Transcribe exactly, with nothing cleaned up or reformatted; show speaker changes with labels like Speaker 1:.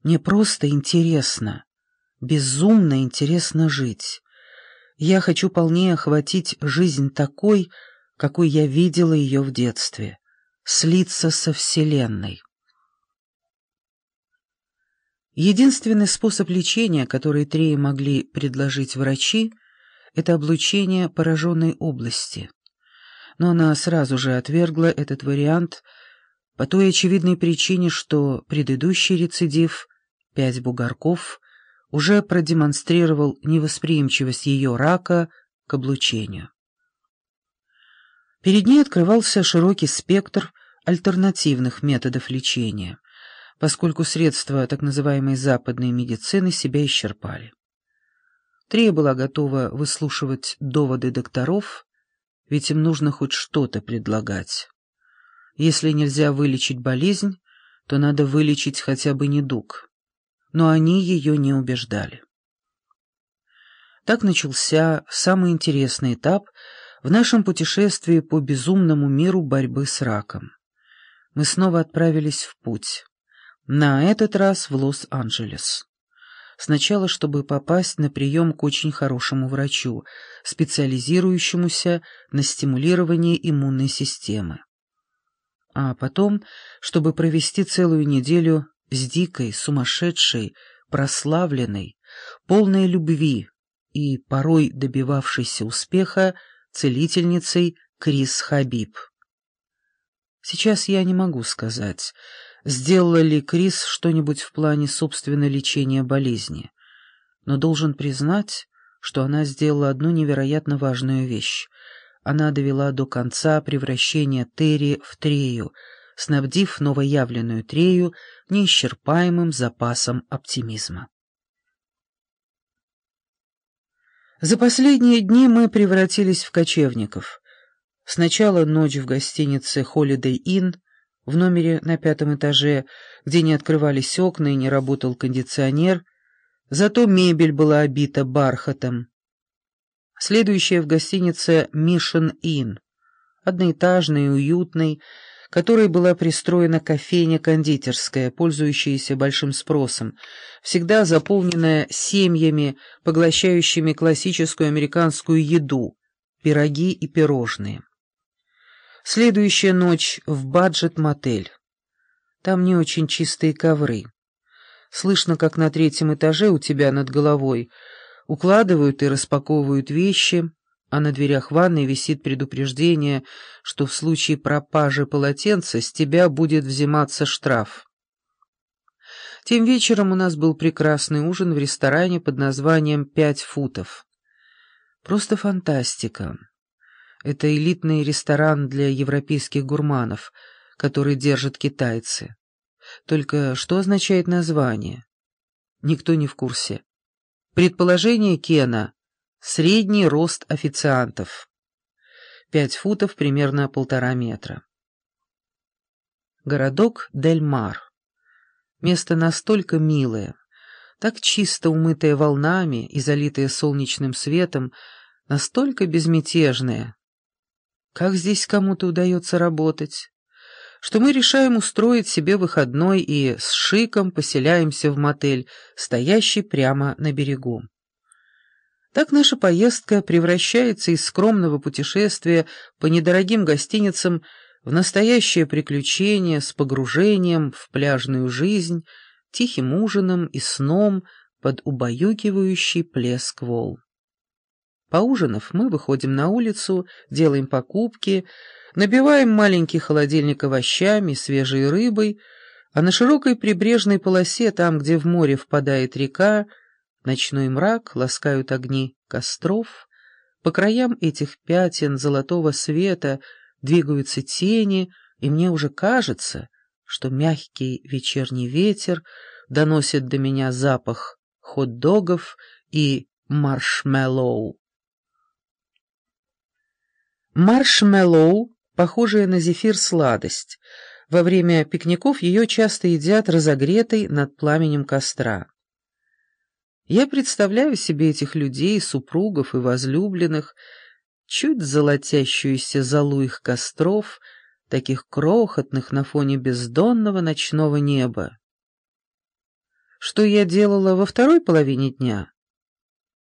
Speaker 1: Мне просто интересно, безумно интересно жить. Я хочу полнее охватить жизнь такой, какой я видела ее в детстве, слиться со Вселенной. Единственный способ лечения, который Треи могли предложить врачи, это облучение пораженной области. Но она сразу же отвергла этот вариант по той очевидной причине, что предыдущий рецидив, пять бугорков, уже продемонстрировал невосприимчивость ее рака к облучению. Перед ней открывался широкий спектр альтернативных методов лечения, поскольку средства так называемой западной медицины себя исчерпали. Трея была готова выслушивать доводы докторов, ведь им нужно хоть что-то предлагать. Если нельзя вылечить болезнь, то надо вылечить хотя бы недуг. Но они ее не убеждали. Так начался самый интересный этап в нашем путешествии по безумному миру борьбы с раком. Мы снова отправились в путь. На этот раз в Лос-Анджелес. Сначала, чтобы попасть на прием к очень хорошему врачу, специализирующемуся на стимулировании иммунной системы. А потом, чтобы провести целую неделю с дикой, сумасшедшей, прославленной, полной любви и порой добивавшейся успеха целительницей Крис Хабиб. Сейчас я не могу сказать, сделала ли Крис что-нибудь в плане собственного лечения болезни, но должен признать, что она сделала одну невероятно важную вещь. Она довела до конца превращение Терри в Трею, снабдив новоявленную Трею неисчерпаемым запасом оптимизма. За последние дни мы превратились в кочевников. Сначала ночь в гостинице Holiday Inn, в номере на пятом этаже, где не открывались окна и не работал кондиционер, зато мебель была обита бархатом. Следующая в гостинице Mission Inn, одноэтажной и уютной, которой была пристроена кофейня-кондитерская, пользующаяся большим спросом, всегда заполненная семьями, поглощающими классическую американскую еду, пироги и пирожные. Следующая ночь в баджет-мотель. Там не очень чистые ковры. Слышно, как на третьем этаже у тебя над головой укладывают и распаковывают вещи, а на дверях ванной висит предупреждение, что в случае пропажи полотенца с тебя будет взиматься штраф. Тем вечером у нас был прекрасный ужин в ресторане под названием «Пять футов». Просто фантастика. Это элитный ресторан для европейских гурманов, который держат китайцы. Только что означает название? Никто не в курсе. Предположение Кена — средний рост официантов. Пять футов, примерно полтора метра. Городок Дель-Мар. Место настолько милое, так чисто умытое волнами и залитое солнечным светом, настолько безмятежное. Как здесь кому-то удается работать, что мы решаем устроить себе выходной и с шиком поселяемся в мотель, стоящий прямо на берегу. Так наша поездка превращается из скромного путешествия по недорогим гостиницам в настоящее приключение с погружением в пляжную жизнь, тихим ужином и сном под убаюкивающий плеск волн. Поужинав, мы выходим на улицу, делаем покупки, набиваем маленький холодильник овощами, свежей рыбой, а на широкой прибрежной полосе, там, где в море впадает река, ночной мрак ласкают огни костров, по краям этих пятен золотого света двигаются тени, и мне уже кажется, что мягкий вечерний ветер доносит до меня запах хот-догов и маршмеллоу. Маршмеллоу, похожая на зефир сладость. Во время пикников ее часто едят разогретой над пламенем костра. Я представляю себе этих людей, супругов и возлюбленных, чуть золотящуюся золу их костров, таких крохотных на фоне бездонного ночного неба. Что я делала во второй половине дня,